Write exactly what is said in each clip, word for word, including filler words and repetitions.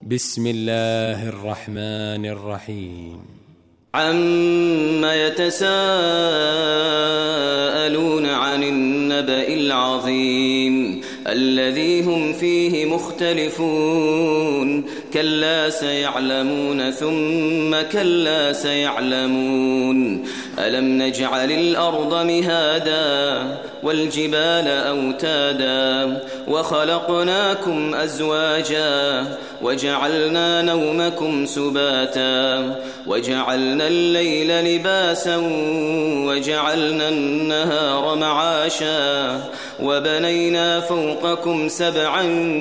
بسم الله الرحمن الرحيم. عم يتساءلون عن النبأ العظيم الذي هم فيه مختلفون كلا سيعلمون ثم كلا سيعلمون ألم نجعل الأرض مهادا والجبال أوتادا وخلقناكم أزواجا وجعلنا نومكم سباتا وجعلنا الليل لباسا وجعلنا النهار معاشا وبنينا فوقكم سبعا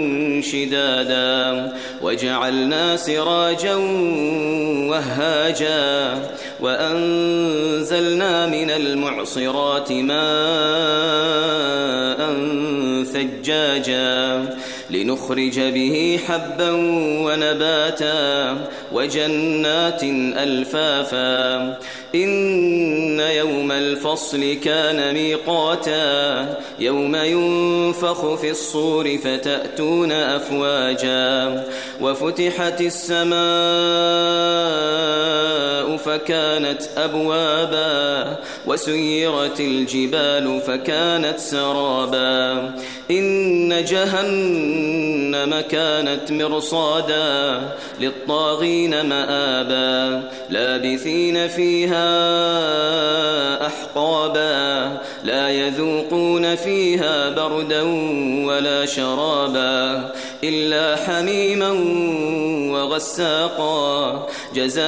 شدادا وجعلنا سراجا وهاجا وأنزلنا من المعصرات ماء ثجاجا لنخرج به حبا ونباتا وجنات ألفافا إن يوم الفصل كان ميقاتا يوم ينفخ في الصور فتأتون أفواجا وفتحت السماء فكانت أبوابا وسيرت الجبال فكانت سرابا إن جهنم كانت مرصادا للطاغين مآبا لابثين فيها أحقابا لا يذوقون فيها بردا ولا شرابا إلا حميما وغساقا جزاء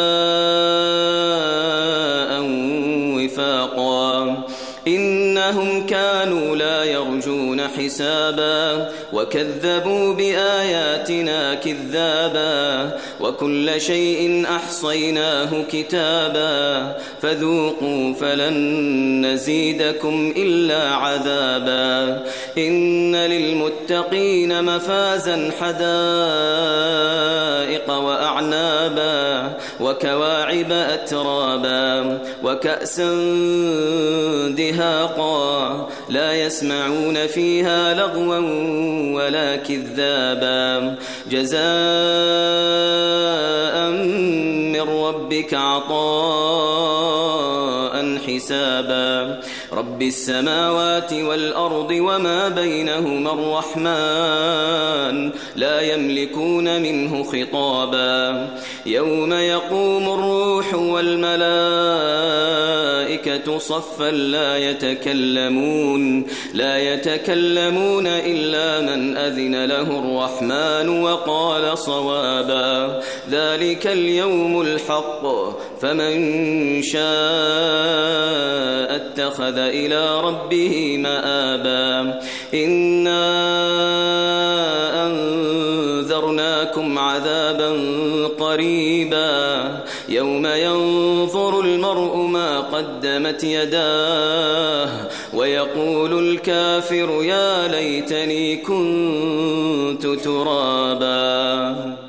وفاقا إنهم كانوا لا يرجون حسابا وكذبوا بآياتنا كذابا وكل شيء أحصيناه كتابا فذوقوا فلن نزيدكم إلا عذابا إن للمتقين مفازا حدائق وأعنابا وكواعب أترابا وكأسا دهاقا لا يسمعون فيها لغوا ولا كذابا جزاء من ربك عطاء حسابا رب السماوات والأرض وما بينهما الرحمن لا يملكون منه خطابا يوم يقوم الروح والملائكة صفا لا يتكلمون لا يتكلمون إلا من أذن له الرحمن وقال صوابا ذلك اليوم الحق فمن شاء اتخذ إلى ربه مآبا إنا أنذرناكم عذابا قريبا يوم ينظر المرء ما قدمت يداه ويقول الكافر يا ليتني كنت ترابا.